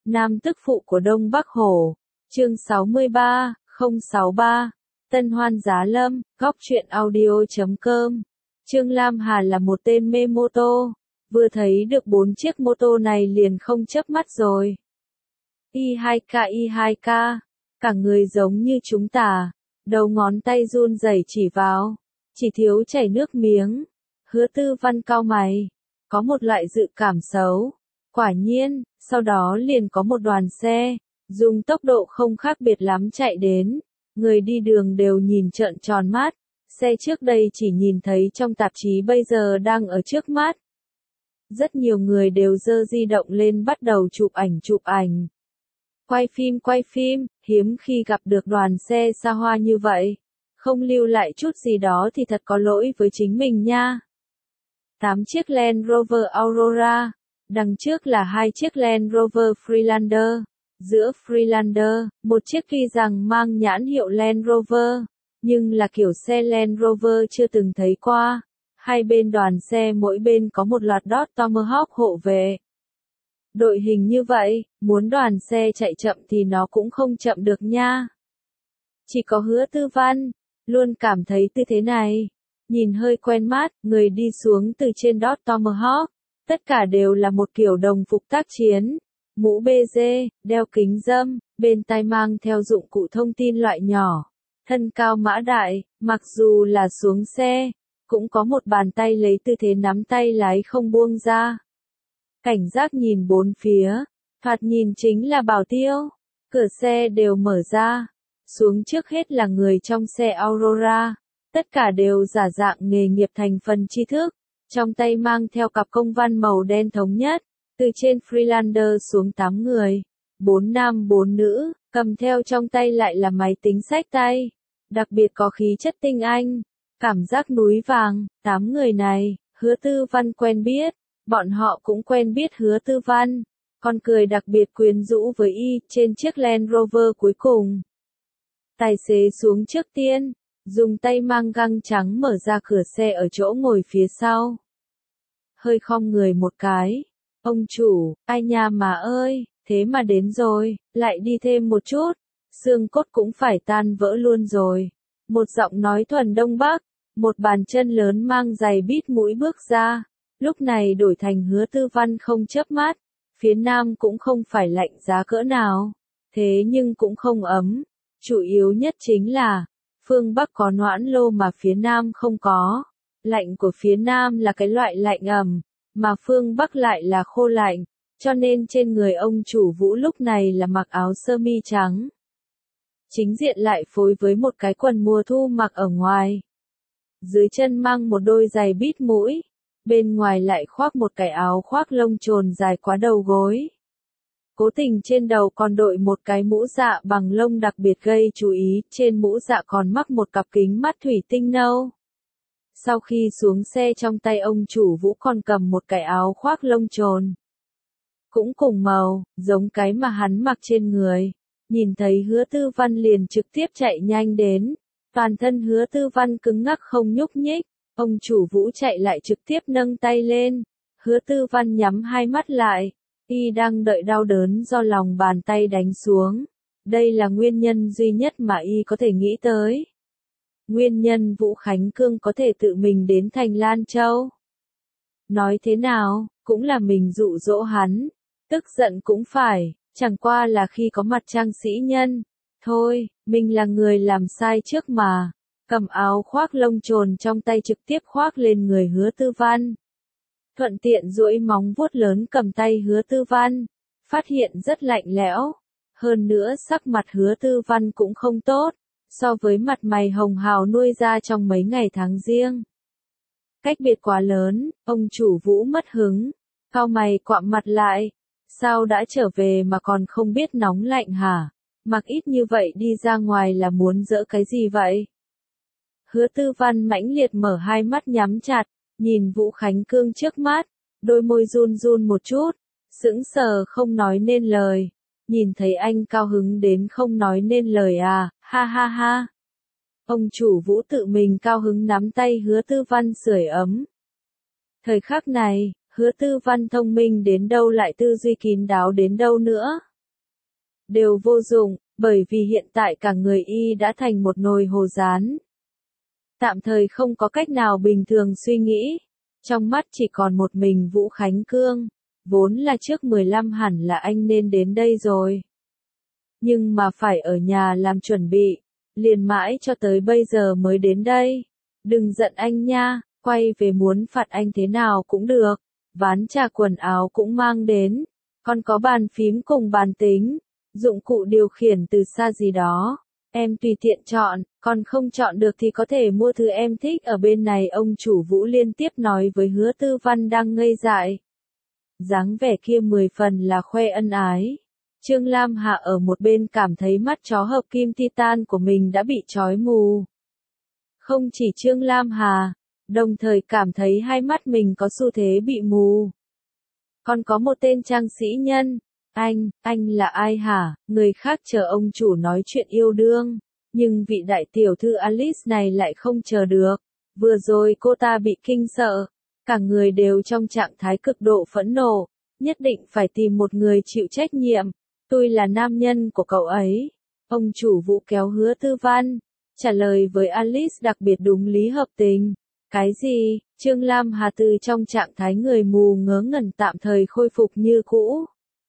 Nam tức phụ của Đông Bắc Hổ. Chương 63, 063. Tân Hoan Giá Lâm, góc truyện audio.com. Trương Lam Hà là một tên mê mô tô. Vừa thấy được 4 chiếc mô tô này liền không chớp mắt rồi. Y2K, cả người giống như chúng ta. Đầu ngón tay run rẩy chỉ vào. Chỉ thiếu chảy nước miếng. Hứa Tư Văn cau mày. Có một loại dự cảm xấu. Quả nhiên, sau đó liền có một đoàn xe, dùng tốc độ không khác biệt lắm chạy đến. Người đi đường đều nhìn trợn tròn mắt. Xe trước đây chỉ nhìn thấy trong tạp chí bây giờ đang ở trước mắt. Rất nhiều người đều giơ di động lên bắt đầu chụp ảnh. Quay phim, hiếm khi gặp được đoàn xe xa hoa như vậy. Không lưu lại chút gì đó thì thật có lỗi với chính mình nha. 8 chiếc Land Rover Aurora. Đằng trước là 2 chiếc Land Rover Freelander. Giữa Freelander, một chiếc tuy rằng mang nhãn hiệu Land Rover, nhưng là kiểu xe Land Rover chưa từng thấy qua. Hai bên đoàn xe mỗi bên có một loạt Dodge Tomahawk hộ vệ. Đội hình như vậy, muốn đoàn xe chạy chậm thì nó cũng không chậm được nha. Chỉ có Hứa Tư Văn, luôn cảm thấy tư thế này. Nhìn hơi quen mắt, người đi xuống từ trên Dodge Tomahawk. Tất cả đều là một kiểu đồng phục tác chiến. Mũ BG, đeo kính râm, bên tai mang theo dụng cụ thông tin loại nhỏ. Thân cao mã đại, mặc dù là xuống xe, cũng có một bàn tay lấy tư thế nắm tay lái không buông ra. Cảnh giác nhìn bốn phía, thoạt nhìn chính là bảo tiêu. Cửa xe đều mở ra. Xuống trước hết là người trong xe Aurora. Tất cả đều giả dạng nghề nghiệp thành phần tri thức. Trong tay mang theo cặp công văn màu đen thống nhất. Từ trên Freelander xuống 8 người. 4 nam 4 nữ, cầm theo trong tay lại là máy tính xách tay. Đặc biệt có khí chất tinh anh. Cảm giác núi vàng. 8 người này, Hứa Tư Văn quen biết. Bọn họ cũng quen biết Hứa Tư Văn. Con cười đặc biệt quyến rũ với y trên chiếc Land Rover cuối cùng. Tài xế xuống trước tiên. Dùng tay mang găng trắng mở ra cửa xe ở chỗ ngồi phía sau. Hơi khom người một cái. Ông chủ, ai nha mà ơi, thế mà đến rồi, lại đi thêm một chút. Xương cốt cũng phải tan vỡ luôn rồi. Một giọng nói thuần Đông Bắc. Một bàn chân lớn mang giày bít mũi bước ra. Lúc này đổi thành Hứa Tư Văn không chớp mắt. Phía Nam cũng không phải lạnh giá cỡ nào. Thế nhưng cũng không ấm. Chủ yếu nhất chính là phương Bắc có noãn lô mà phía Nam không có. Lạnh của phía Nam là cái loại lạnh ẩm, mà phương Bắc lại là khô lạnh, cho nên trên người ông chủ Vũ lúc này là mặc áo sơ mi trắng. Chính diện lại phối với một cái quần mùa thu mặc ở ngoài. Dưới chân mang một đôi giày bít mũi, bên ngoài lại khoác một cái áo khoác lông trồn dài quá đầu gối. Cố tình trên đầu còn đội một cái mũ dạ bằng lông đặc biệt gây chú ý, trên mũ dạ còn mắc một cặp kính mắt thủy tinh nâu. Sau khi xuống xe trong tay ông chủ Vũ còn cầm một cái áo khoác lông trồn. Cũng cùng màu, giống cái mà hắn mặc trên người. Nhìn thấy Hứa Tư Văn liền trực tiếp chạy nhanh đến. Toàn thân Hứa Tư Văn cứng ngắc không nhúc nhích. Ông chủ Vũ chạy lại trực tiếp nâng tay lên. Hứa Tư Văn nhắm hai mắt lại. Y đang đợi đau đớn do lòng bàn tay đánh xuống. Đây là nguyên nhân duy nhất mà Y có thể nghĩ tới. Nguyên nhân Vũ Khánh Cương có thể tự mình đến thành Lan Châu. Nói thế nào, cũng là mình dụ dỗ hắn. Tức giận cũng phải, chẳng qua là khi có mặt trang sĩ nhân. Thôi, mình là người làm sai trước mà. Cầm áo khoác lông trồn trong tay trực tiếp khoác lên người Hứa Tư Văn. Thuận tiện duỗi móng vuốt lớn cầm tay Hứa Tư Văn. Phát hiện rất lạnh lẽo. Hơn nữa sắc mặt Hứa Tư Văn cũng không tốt. So với mặt mày hồng hào nuôi ra trong mấy ngày tháng riêng. Cách biệt quá lớn, ông chủ Vũ mất hứng. Cau mày quặm mặt lại. Sao đã trở về mà còn không biết nóng lạnh hả? Mặc ít như vậy đi ra ngoài là muốn giỡn cái gì vậy? Hứa Tư Văn mãnh liệt mở hai mắt nhắm chặt, nhìn Vũ Khánh Cương trước mắt, đôi môi run run một chút, sững sờ không nói nên lời. Nhìn thấy anh cao hứng đến không nói nên lời à, ha ha ha. Ông chủ Vũ tự mình cao hứng nắm tay Hứa Tư Văn sưởi ấm. Thời khắc này, Hứa Tư Văn thông minh đến đâu lại tư duy kín đáo đến đâu nữa. đều vô dụng, bởi vì hiện tại cả người y đã thành một nồi hồ rán. Tạm thời không có cách nào bình thường suy nghĩ, trong mắt chỉ còn một mình Vũ Khánh Cương, vốn là trước 15 hẳn là anh nên đến đây rồi. Nhưng mà phải ở nhà làm chuẩn bị, liền mãi cho tới bây giờ mới đến đây. Đừng giận anh nha, quay về muốn phạt anh thế nào cũng được, ván trà quần áo cũng mang đến, còn có bàn phím cùng bàn tính, dụng cụ điều khiển từ xa gì đó. Em tùy tiện chọn, còn không chọn được thì có thể mua thứ em thích ở bên này, ông chủ Vũ liên tiếp nói với Hứa Tư Văn đang ngây dại. Dáng vẻ kia 10 phần là khoe ân ái. Trương Lam Hạ ở một bên cảm thấy mắt chó hợp kim titan của mình đã bị chói mù. Không chỉ Trương Lam Hà, đồng thời cảm thấy hai mắt mình có xu thế bị mù. Còn có một tên trang sĩ nhân. Anh là ai hả? Người khác chờ ông chủ nói chuyện yêu đương. Nhưng vị đại tiểu thư Alice này lại không chờ được. Vừa rồi cô ta bị kinh sợ. Cả người đều trong trạng thái cực độ phẫn nộ. Nhất định phải tìm một người chịu trách nhiệm. Tôi là nam nhân của cậu ấy. Ông chủ Vũ kéo Hứa Tư Văn. Trả lời với Alice đặc biệt đúng lý hợp tình. Cái gì? Trương Lam Hà từ trong trạng thái người mù ngớ ngẩn tạm thời khôi phục như cũ.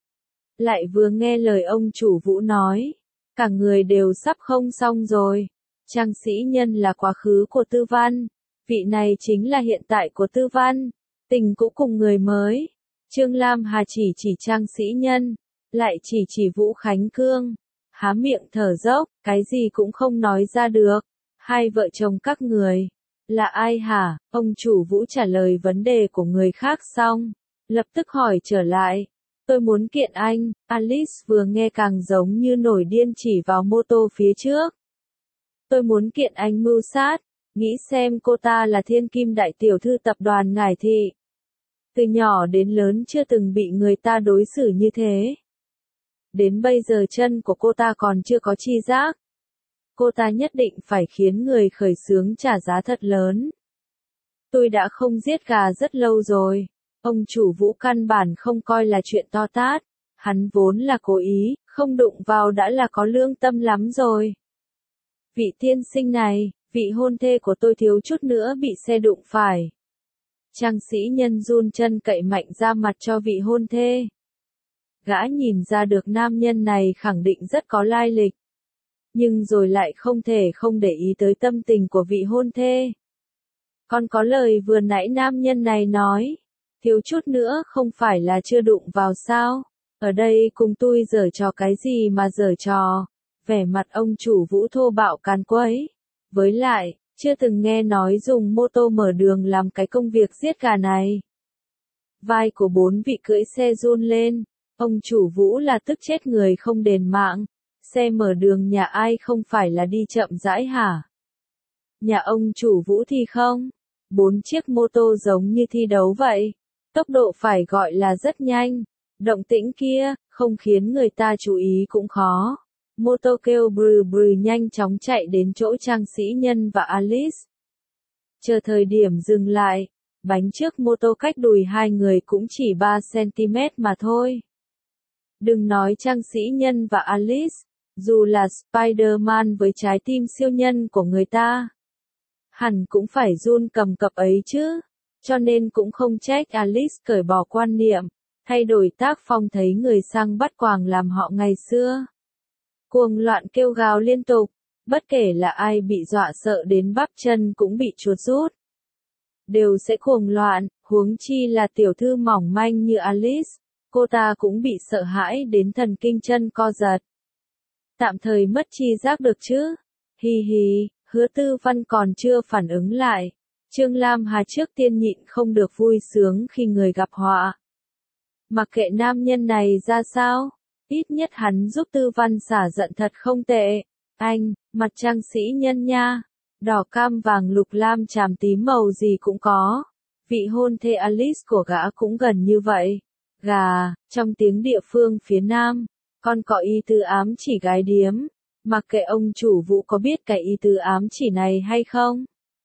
Lại vừa nghe lời ông chủ Vũ nói, cả người đều sắp không xong rồi. Trang sĩ nhân là quá khứ của Tư Văn, vị này chính là hiện tại của Tư Văn, tình cũ cùng người mới. Trương Lam Hà chỉ trang sĩ nhân, lại chỉ Vũ Khánh Cương, há miệng thở dốc, cái gì cũng không nói ra được. Hai vợ chồng các người, là ai hả? Ông chủ Vũ trả lời vấn đề của người khác xong, lập tức hỏi trở lại. Tôi muốn kiện anh. Alice vừa nghe càng giống như nổi điên chỉ vào mô tô phía trước. Tôi muốn kiện anh mưu sát, nghĩ xem cô ta là thiên kim đại tiểu thư tập đoàn Ngải Thị. Từ nhỏ đến lớn chưa từng bị người ta đối xử như thế. Đến bây giờ chân của cô ta còn chưa có chi giác. Cô ta nhất định phải khiến người khởi xướng trả giá thật lớn. Tôi đã không giết gà rất lâu rồi. Ông chủ Vũ căn bản không coi là chuyện to tát, hắn vốn là cố ý, không đụng vào đã là có lương tâm lắm rồi. Vị tiên sinh này, vị hôn thê của tôi thiếu chút nữa bị xe đụng phải. Trang sĩ nhân run chân cậy mạnh ra mặt cho vị hôn thê. Gã nhìn ra được nam nhân này khẳng định rất có lai lịch. Nhưng rồi lại không thể không để ý tới tâm tình của vị hôn thê. Còn có lời vừa nãy nam nhân này nói. Thiếu chút nữa không phải là chưa đụng vào sao? Ở đây cùng tôi giở trò cái gì mà giở trò? Vẻ mặt ông chủ Vũ thô bạo càn quấy. Với lại, chưa từng nghe nói dùng mô tô mở đường làm cái công việc giết gà này. Vai của bốn vị cưỡi xe run lên. Ông chủ Vũ là tức chết người không đền mạng. Xe mở đường nhà ai không phải là đi chậm rãi hả? Nhà ông chủ Vũ thì không. 4 chiếc mô tô giống như thi đấu vậy. Tốc độ phải gọi là rất nhanh. Động tĩnh kia, không khiến người ta chú ý cũng khó. Mô tô kêu brừ brừ nhanh chóng chạy đến chỗ trang sĩ nhân và Alice. Chờ thời điểm dừng lại, bánh trước mô tô cách đùi hai người cũng chỉ 3 cm mà thôi. Đừng nói trang sĩ nhân và Alice, dù là Spider-Man với trái tim siêu nhân của người ta, hẳn cũng phải run cầm cập ấy chứ. Cho nên cũng không trách Alice cởi bỏ quan niệm, thay đổi tác phong thấy người sang bắt quàng làm họ ngày xưa. Cuồng loạn kêu gào liên tục, bất kể là ai bị dọa sợ đến bắp chân cũng bị chuột rút. Đều sẽ cuồng loạn, huống chi là tiểu thư mỏng manh như Alice, cô ta cũng bị sợ hãi đến thần kinh chân co giật. Tạm thời mất chi giác được chứ? Hi hi, Hứa Tư Văn còn chưa phản ứng lại. Trương Lam Hà trước tiên nhịn không được vui sướng khi người gặp họa. Mặc kệ nam nhân này ra sao, ít nhất hắn giúp Tư Văn xả giận thật không tệ. Anh, mặt trang sĩ nhân nha, đỏ cam vàng lục lam chàm tím màu gì cũng có. Vị hôn thê Alice của gã cũng gần như vậy. Gà, trong tiếng địa phương phía nam, còn có ý tứ ám chỉ gái điếm. Mặc kệ ông chủ Vũ có biết cái ý tứ ám chỉ này hay không.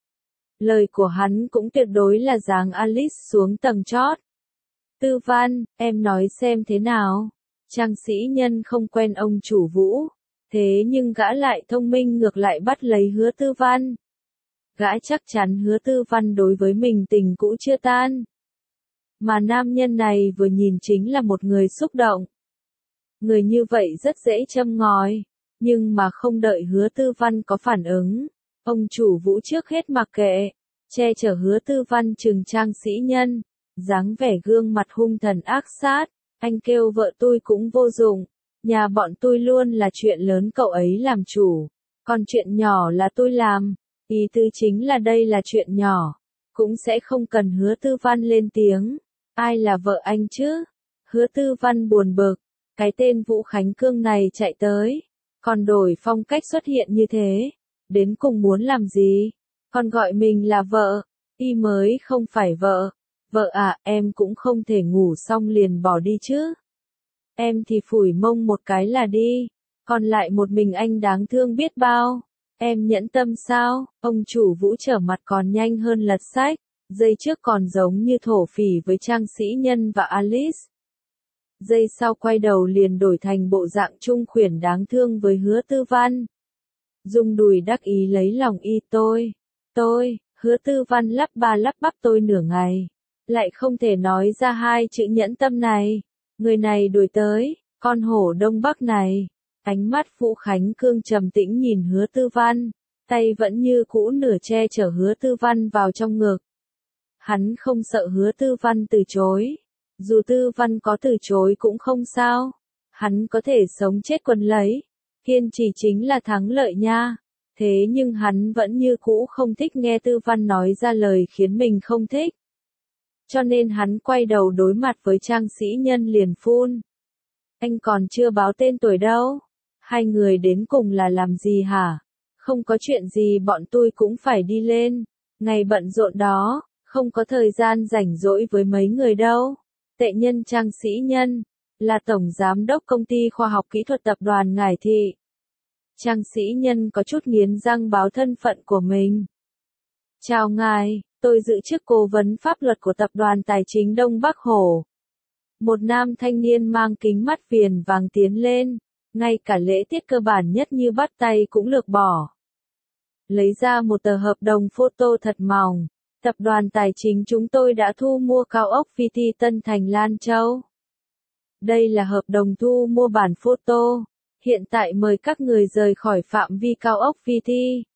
Lời của hắn cũng tuyệt đối là giáng Alice xuống tầng chót. Tư Văn, em nói xem thế nào? Trang Sĩ Nhân không quen ông chủ Vũ, thế nhưng gã lại thông minh ngược lại bắt lấy Hứa Tư Văn. Gã chắc chắn Hứa Tư Văn đối với mình tình cũ chưa tan. Mà nam nhân này vừa nhìn chính là một người xúc động. Người như vậy rất dễ châm ngòi, nhưng mà không đợi Hứa Tư Văn có phản ứng. Ông chủ Vũ trước hết mặc kệ, che chở Hứa Tư Văn trừng Trang Sĩ Nhân, dáng vẻ gương mặt hung thần ác sát, anh kêu vợ tôi cũng vô dụng, nhà bọn tôi luôn là chuyện lớn cậu ấy làm chủ, còn chuyện nhỏ là tôi làm, ý tứ chính là đây là chuyện nhỏ, cũng sẽ không cần Hứa Tư Văn lên tiếng, ai là vợ anh chứ? Hứa Tư Văn buồn bực, cái tên Vũ Khánh Cương này chạy tới, còn đổi phong cách xuất hiện như thế, đến cùng muốn làm gì? Còn gọi mình là vợ, y mới không phải vợ. Vợ à, em cũng không thể ngủ xong liền bỏ đi chứ. Em thì phủi mông một cái là đi, còn lại một mình anh đáng thương biết bao. Em nhẫn tâm sao? Ông chủ Vũ trở mặt còn nhanh hơn lật sách, giây trước còn giống như thổ phỉ với Trang Sĩ Nhân và Alice. Giây sau quay đầu liền đổi thành bộ dạng trung khuyển đáng thương với Hứa Tư Văn. Dùng đùi đắc ý lấy lòng y tôi, Hứa Tư Văn lắp ba lắp bắp tôi nửa ngày. Lại không thể nói ra hai chữ nhẫn tâm này. Người này đuổi tới, con hổ Đông Bắc này. Ánh mắt Vũ Khánh Cương trầm tĩnh nhìn Hứa Tư Văn, tay vẫn như cũ nửa che chở Hứa Tư Văn vào trong ngực. Hắn không sợ Hứa Tư Văn từ chối. Dù Tư Văn có từ chối cũng không sao. Hắn có thể sống chết quấn lấy. Kiên trì chính là thắng lợi nha. Thế nhưng hắn vẫn như cũ không thích nghe Tư Văn nói ra lời khiến mình không thích. Cho nên hắn quay đầu đối mặt với Trang Sĩ Nhân liền phun. Anh còn chưa báo tên tuổi đâu. Hai người đến cùng là làm gì hả? Không có chuyện gì bọn tôi cũng phải đi lên. Ngày bận rộn đó, không có thời gian rảnh rỗi với mấy người đâu. Tệ nhân Trang Sĩ Nhân, là Tổng Giám đốc Công ty Khoa học Kỹ thuật Tập đoàn Ngải Thị. Trang Sĩ Nhân có chút nghiến răng báo thân phận của mình. Chào ngài, tôi giữ chức cố vấn pháp luật của Tập đoàn Tài chính Đông Bắc Hổ. Một nam thanh niên mang kính mắt viền vàng tiến lên, ngay cả lễ tiết cơ bản nhất như bắt tay cũng lược bỏ. Lấy ra một tờ hợp đồng photo thật mỏng. Tập đoàn Tài chính chúng tôi đã thu mua cao ốc VT Tân Thành Lan Châu. Đây là hợp đồng thu mua bản photo. Hiện tại mời các người rời khỏi phạm vi cao ốc VT.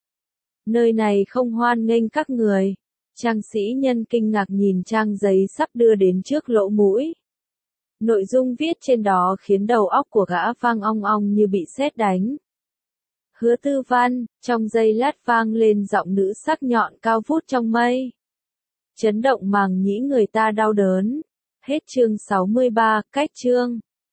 Nơi này không hoan nghênh các người. Trang Sĩ Nhân kinh ngạc nhìn trang giấy sắp đưa đến trước lỗ mũi. Nội dung viết trên đó khiến đầu óc của gã vang ong ong như bị sét đánh. Hứa Tư Văn, trong giây lát vang lên giọng nữ sắc nhọn cao vút trong mây. Chấn động màng nhĩ người ta đau đớn. Hết chương 63, cách chương.